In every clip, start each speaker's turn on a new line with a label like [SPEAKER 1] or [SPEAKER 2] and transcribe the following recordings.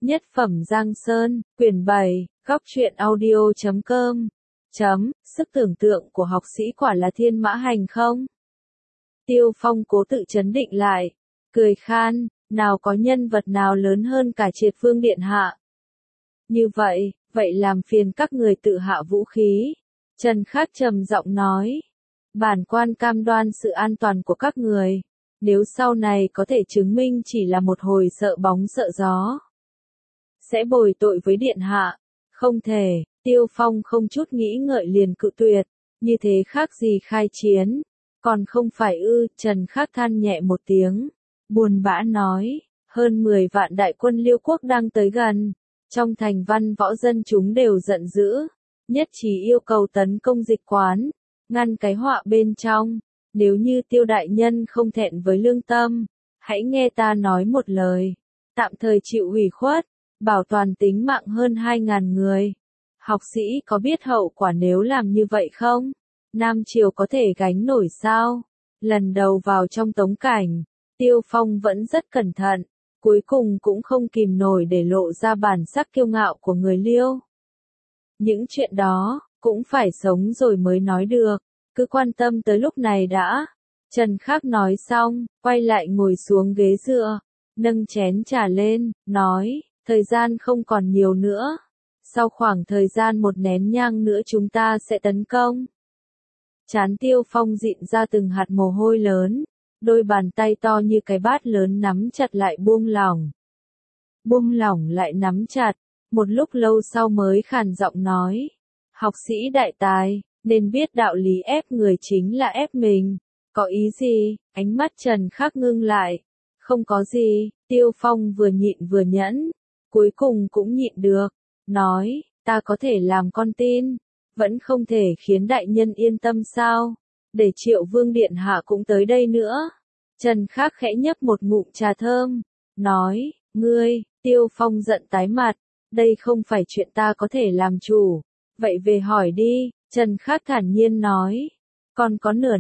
[SPEAKER 1] Nhất phẩm Giang Sơn, quyển 7, góc truyện audio.com. Sức tưởng tượng của học sĩ quả là thiên mã hành không? Tiêu Phong cố tự trấn định lại, cười khan, nào có nhân vật nào lớn hơn cả Triệt Vương Điện Hạ. Như vậy làm phiền các người tự hạ vũ khí. Trần Khắc trầm giọng nói, bản quan cam đoan sự an toàn của các người. Nếu sau này có thể chứng minh chỉ là một hồi sợ bóng sợ gió, sẽ bồi tội với Điện Hạ. Không thể, Tiêu Phong không chút nghĩ ngợi liền cự tuyệt, như thế khác gì khai chiến. Còn không phải ư? Trần Khắc than nhẹ một tiếng, buồn bã nói, hơn 10 vạn đại quân Liêu quốc đang tới gần. Trong thành văn võ dân chúng đều giận dữ, nhất trí yêu cầu tấn công dịch quán, ngăn cái họa bên trong. Nếu như Tiêu đại nhân không thẹn với lương tâm, hãy nghe ta nói một lời, tạm thời chịu ủy khuất, bảo toàn tính mạng hơn 2.000 người. Học sĩ có biết hậu quả nếu làm như vậy không? Nam Triều có thể gánh nổi sao? Lần đầu vào trong tống cảnh, Tiêu Phong vẫn rất cẩn thận, cuối cùng cũng không kìm nổi để lộ ra bản sắc kiêu ngạo của người Liêu. Những chuyện đó, cũng phải sống rồi mới nói được, cứ quan tâm tới lúc này đã. Trần Khắc nói xong, quay lại ngồi xuống ghế dựa, nâng chén trà lên, nói, thời gian không còn nhiều nữa. Sau khoảng thời gian 1 nén nhang nữa chúng ta sẽ tấn công. Trán Tiêu Phong dịn ra từng hạt mồ hôi lớn, đôi bàn tay to như cái bát lớn nắm chặt lại buông lỏng lại nắm chặt, một lúc lâu sau mới khàn giọng nói, học sĩ đại tài, nên biết đạo lý ép người chính là ép mình. Có ý gì? Ánh mắt Trần Khắc ngưng lại. Không có gì. Tiêu Phong vừa nhịn vừa nhẫn, cuối cùng cũng nhịn được, nói, ta có thể làm con tin, vẫn không thể khiến đại nhân yên tâm sao? Để Triệu Vương Điện Hạ cũng tới đây nữa. Trần Khắc khẽ nhấp một ngụm trà thơm, nói, ngươi. Tiêu Phong giận tái mặt, đây không phải chuyện ta có thể làm chủ. Vậy về hỏi đi. Trần Khắc thản nhiên nói, còn có nửa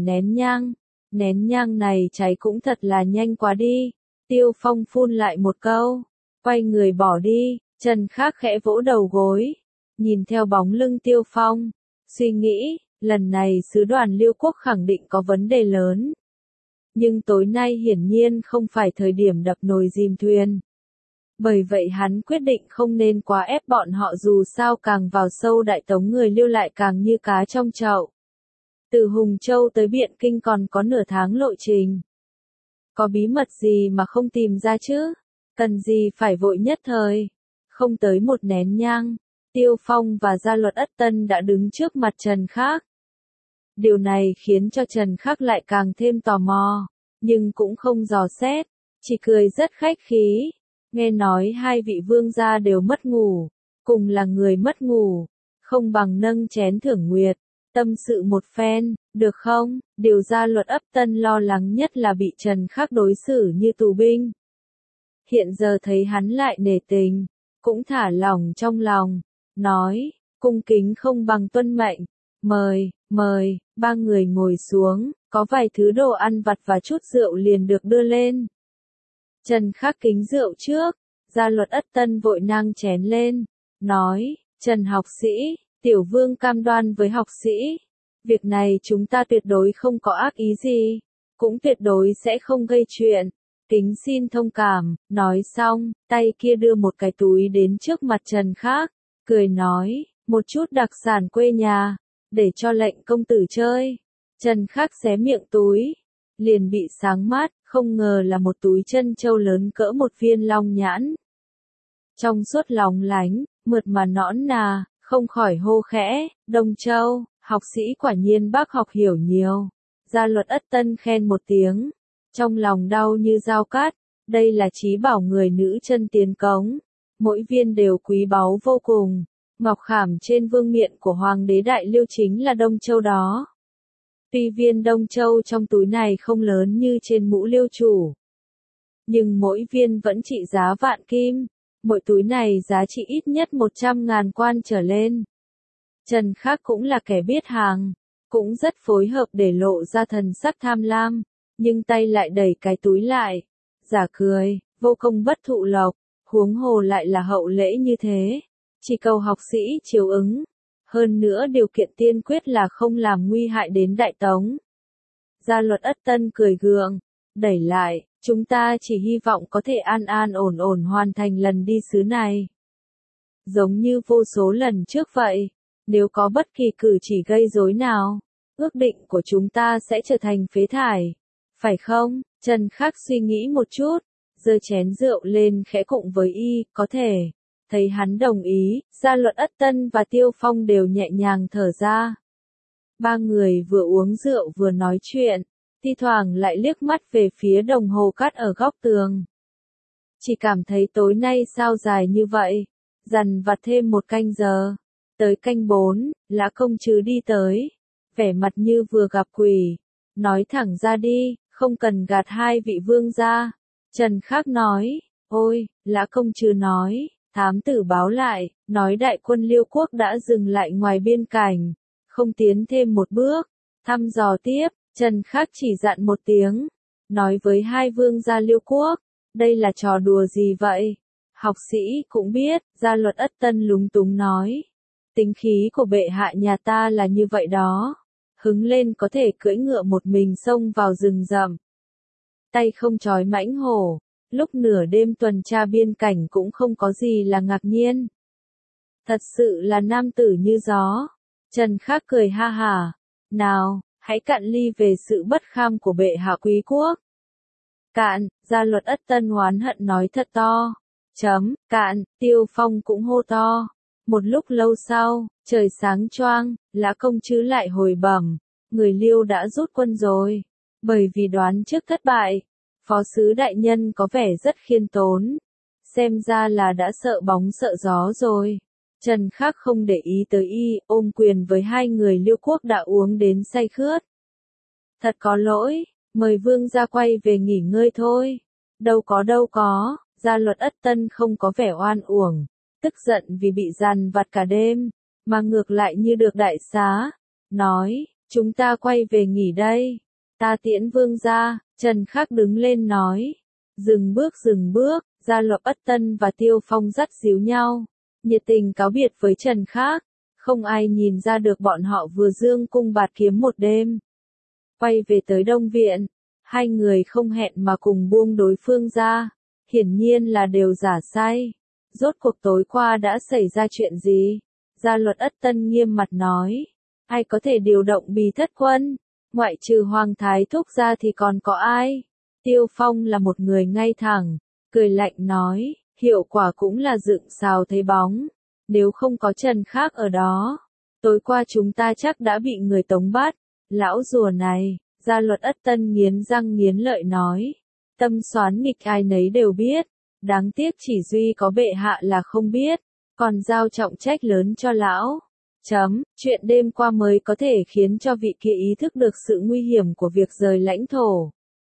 [SPEAKER 1] nén nhang này cháy cũng thật là nhanh quá đi. Tiêu Phong phun lại một câu, quay người bỏ đi. Trần Khắc khẽ vỗ đầu gối, nhìn theo bóng lưng Tiêu Phong, suy nghĩ, lần này sứ đoàn Liêu quốc khẳng định có vấn đề lớn. Nhưng tối nay hiển nhiên không phải thời điểm đập nồi dìm thuyền. Bởi vậy hắn quyết định không nên quá ép bọn họ, dù sao càng vào sâu Đại Tống người Liêu lại càng như cá trong chậu. Từ Hùng Châu tới Biện Kinh còn có nửa tháng lộ trình. Có bí mật gì mà không tìm ra chứ? Cần gì phải vội nhất thời? Không tới 1 nén nhang, Tiêu Phong và Gia Luật Ất Tân đã đứng trước mặt Trần Khắc. Điều này khiến cho Trần Khắc lại càng thêm tò mò, nhưng cũng không dò xét, chỉ cười rất khách khí. Nghe nói 2 vị vương gia đều mất ngủ, cùng là người mất ngủ, không bằng nâng chén thưởng nguyệt, tâm sự một phen, được không? Điều Gia Luật Ất Tân lo lắng nhất là bị Trần Khắc đối xử như tù binh. Hiện giờ thấy hắn lại nể tình, cũng thả lỏng trong lòng, nói, cung kính không bằng tuân mệnh, mời. 3 người ngồi xuống, có vài thứ đồ ăn vặt và chút rượu liền được đưa lên. Trần Khắc kính rượu trước, Gia Luật Ất Tân vội nâng chén lên, nói, Trần học sĩ, tiểu vương cam đoan với học sĩ, việc này chúng ta tuyệt đối không có ác ý gì, cũng tuyệt đối sẽ không gây chuyện, kính xin thông cảm. Nói xong, tay kia đưa một cái túi đến trước mặt Trần Khắc, cười nói, một chút đặc sản quê nhà, để cho lệnh công tử chơi. Trần Khắc xé miệng túi, liền bị sáng mắt, không ngờ là một túi trân châu lớn cỡ một viên long nhãn. Trong suốt lóng lánh, mượt mà nõn nà, không khỏi hô khẽ, Đông Châu, học sĩ quả nhiên bác học hiểu nhiều. Gia Luật Ất Tân khen một tiếng, trong lòng đau như dao cắt, đây là chí bảo người nữ chân tiến cống, mỗi viên đều quý báu vô cùng. Ngọc khảm trên vương miện của Hoàng đế Đại Liêu chính là Đông Châu đó. Tuy viên Đông Châu trong túi này không lớn như trên mũ Liêu chủ, nhưng mỗi viên vẫn trị giá vạn kim, mỗi túi này giá trị ít nhất 100.000 quan trở lên. Trần Khắc cũng là kẻ biết hàng, cũng rất phối hợp để lộ ra thần sắc tham lam, nhưng tay lại đẩy cái túi lại, giả cười, vô công bất thụ lộc, Huống hồ lại là hậu lễ như thế. Chỉ cầu học sĩ chiếu ứng. Hơn nữa điều kiện tiên quyết là không làm nguy hại đến Đại Tống. Gia Luật Ất Tân cười gượng, đẩy lại, chúng ta chỉ hy vọng có thể an an ổn ổn hoàn thành lần đi xứ này. Giống như vô số lần trước vậy, nếu có bất kỳ cử chỉ gây rối nào, ước định của chúng ta sẽ trở thành phế thải. Phải không? Trần Khắc suy nghĩ một chút, giơ chén rượu lên khẽ cụng với y, có thể. Thấy hắn đồng ý, Gia Luật Ất Tân và Tiêu Phong đều nhẹ nhàng thở ra. Ba người vừa uống rượu vừa nói chuyện, thi thoảng lại liếc mắt về phía đồng hồ cát ở góc tường. Chỉ cảm thấy tối nay sao dài như vậy, dằn vặt thêm một canh giờ. Tới canh 4, Lã Công Trứ đi tới, vẻ mặt như vừa gặp quỷ, nói thẳng ra đi, không cần gạt hai vị vương gia. Trần Khắc nói, ôi, Lã Công Trứ nói, thám tử báo lại, nói đại quân Liêu quốc đã dừng lại ngoài biên cảnh, không tiến thêm một bước. Thăm dò tiếp, Trần Khắc chỉ dặn một tiếng, nói với hai vương gia Liêu quốc, đây là trò đùa gì vậy? Học sĩ cũng biết, Gia Luật Ất Tân lúng túng nói, tính khí của bệ hạ nhà ta là như vậy đó, hứng lên có thể cưỡi ngựa một mình xông vào rừng rậm. Tay không trói mãnh hổ, lúc nửa đêm tuần tra biên cảnh cũng không có gì là ngạc nhiên. Thật sự là nam tử như gió. Trần Khắc cười ha hả, nào, hãy cạn ly về sự bất kham của bệ hạ quý quốc. Cạn, Gia Luật Ất Tân oán hận nói thật to. Cạn, Tiêu Phong cũng hô to. Một lúc lâu sau, trời sáng choang, Lã Công Trứ lại hồi bẩm, người Liêu đã rút quân rồi. Bởi vì đoán trước thất bại, phó sứ đại nhân có vẻ rất khiêm tốn. Xem ra là đã sợ bóng sợ gió rồi. Trần Khắc không để ý tới y, ôm quyền với hai người Liêu quốc đã uống đến say khướt. Thật có lỗi, mời vương gia quay về nghỉ ngơi thôi. Đâu có, Gia Luật Ất Tân không có vẻ oan uổng, tức giận vì bị dằn vặt cả đêm, mà ngược lại như được đại xá. Nói, chúng ta quay về nghỉ đây. Ta tiễn vương gia. Trần Khắc đứng lên nói. Dừng bước, Gia Luật Ất Tân và Tiêu Phong dắt díu nhau, nhiệt tình cáo biệt với Trần Khắc. Không ai nhìn ra được bọn họ vừa dương cung bạt kiếm một đêm. Quay về tới Đông Viện, hai người không hẹn mà cùng buông đối phương ra, hiển nhiên là đều giả say. Rốt cuộc tối qua đã xảy ra chuyện gì? Gia Luật Ất Tân nghiêm mặt nói, ai có thể điều động Bì Thất quân, ngoại trừ Hoàng Thái Thúc ra thì còn có ai? Tiêu Phong là một người ngay thẳng, cười lạnh nói, hiệu quả cũng là dựng xào thấy bóng, nếu không có Trần Khắc ở đó, tối qua chúng ta chắc đã bị người Tống bắt. Lão rùa này, Gia Luật Ất Tân nghiến răng nghiến lợi nói, tâm xoán nghịch ai nấy đều biết, đáng tiếc chỉ duy có bệ hạ là không biết, còn giao trọng trách lớn cho lão. Chuyện đêm qua mới có thể khiến cho vị kia ý thức được sự nguy hiểm của việc rời lãnh thổ.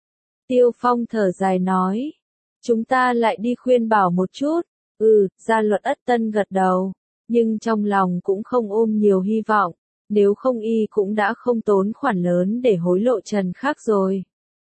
[SPEAKER 1] Tiêu Phong thở dài nói, chúng ta lại đi khuyên bảo một chút. Gia Luật Ất Tân gật đầu, nhưng trong lòng cũng không ôm nhiều hy vọng, nếu không y cũng đã không tốn khoản lớn để hối lộ Trần Khắc rồi.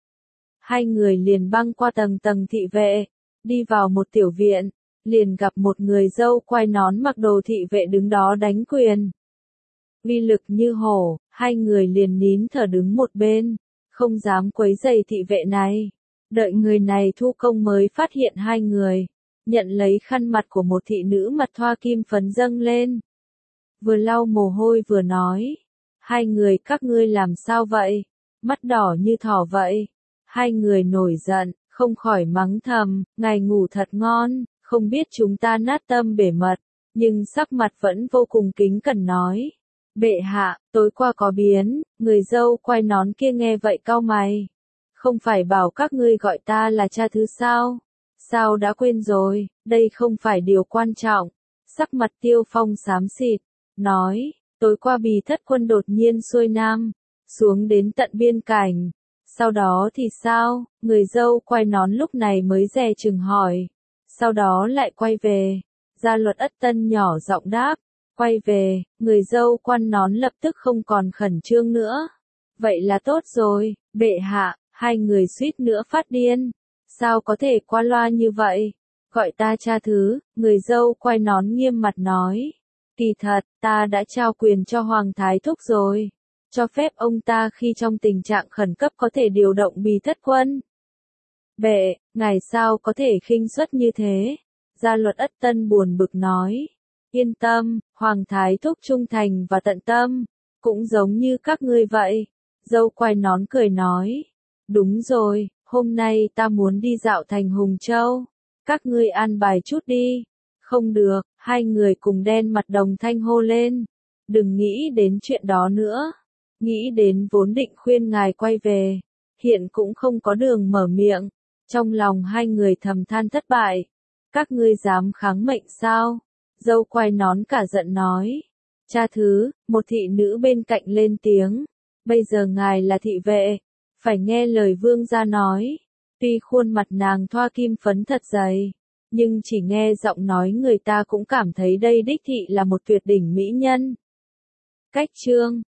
[SPEAKER 1] Hai người liền băng qua tầng tầng thị vệ, đi vào một tiểu viện, liền gặp một người dâu quai nón mặc đồ thị vệ đứng đó đánh quyền. Uy lực như hổ, hai người liền nín thở đứng một bên, không dám quấy rầy thị vệ này. Đợi người này thu công mới phát hiện hai người, nhận lấy khăn mặt của một thị nữ mặt thoa kim phấn dâng lên. Vừa lau mồ hôi vừa nói, hai người các ngươi làm sao vậy? Mắt đỏ như thỏ vậy. Hai người nổi giận, không khỏi mắng thầm, ngài ngủ thật ngon, không biết chúng ta nát tâm bể mật, nhưng sắc mặt vẫn vô cùng kính cẩn nói. Bệ hạ, tối qua có biến, người dâu quai nón kia nghe vậy cau mày. Không phải bảo các ngươi gọi ta là cha thứ sao? Sao đã quên rồi, đây không phải điều quan trọng. Sắc mặt Tiêu Phong xám xịt, nói, tối qua Bì Thất quân đột nhiên xuôi nam, xuống đến tận biên cảnh. Sau đó thì sao? Người dâu quai nón lúc này mới dè chừng hỏi. Sau đó lại quay về. Gia Luật Ất Tân nhỏ giọng đáp. Quay về, người dâu quăn nón lập tức không còn khẩn trương nữa. Vậy là tốt rồi, bệ hạ, hai người suýt nữa phát điên. Sao có thể qua loa như vậy? Gọi ta cha thứ, người dâu quay nón nghiêm mặt nói. Kỳ thật, ta đã trao quyền cho Hoàng Thái Thúc rồi. Cho phép ông ta khi trong tình trạng khẩn cấp có thể điều động bì thất quân. Bệ, ngài sao có thể khinh suất như thế? Gia Luật Ất Tân buồn bực nói. Yên tâm, Hoàng Thái Thúc trung thành và tận tâm, cũng giống như các ngươi vậy. Dâu quay nón cười nói. Đúng rồi, hôm nay ta muốn đi dạo thành Hùng Châu. Các ngươi an bài chút đi. Không được, hai người cùng đen mặt đồng thanh hô lên. Đừng nghĩ đến chuyện đó nữa. Nghĩ đến vốn định khuyên ngài quay về. Hiện cũng không có đường mở miệng. Trong lòng hai người thầm than thất bại. Các ngươi dám kháng mệnh sao? Dâu quay nón cả giận nói. Cha thứ, một thị nữ bên cạnh lên tiếng. Bây giờ ngài là thị vệ. Phải nghe lời vương gia nói. Tuy khuôn mặt nàng thoa kim phấn thật dày. Nhưng chỉ nghe giọng nói người ta cũng cảm thấy đây đích thị là một tuyệt đỉnh mỹ nhân. Cách chương